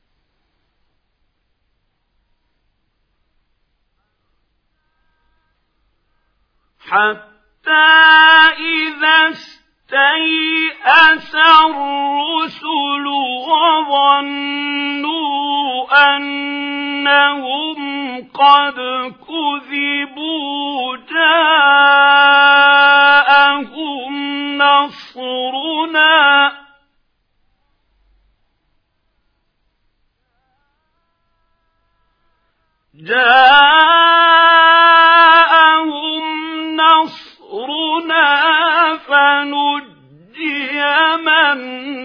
حتى إذا استيأس الرسل وظنوا أنهم قد كذبوا جاءهم نصرنا فنجي من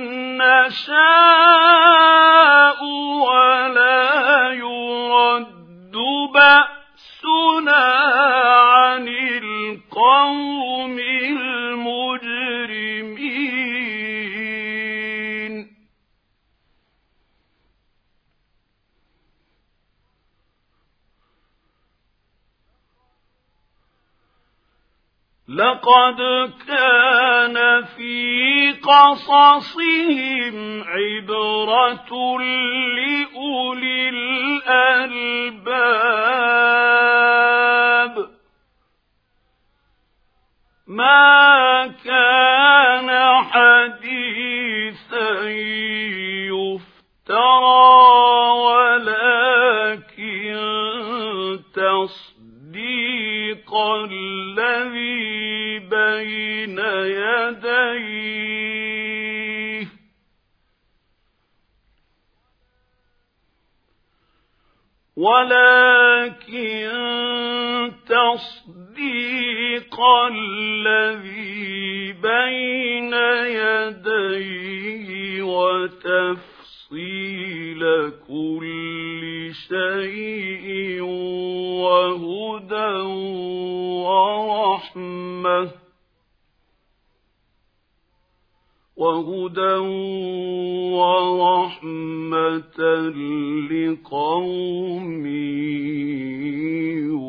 نشاء ولا يرد بأسنا عن القوم المجرمين لقد كان في قصصهم عبرة لأولي الألباب ما كان حديثا يفترى ولكن تصديق الذي بين يديه الذي بين يديه وتفصيل كل شيء وهدى ورحمة لقوم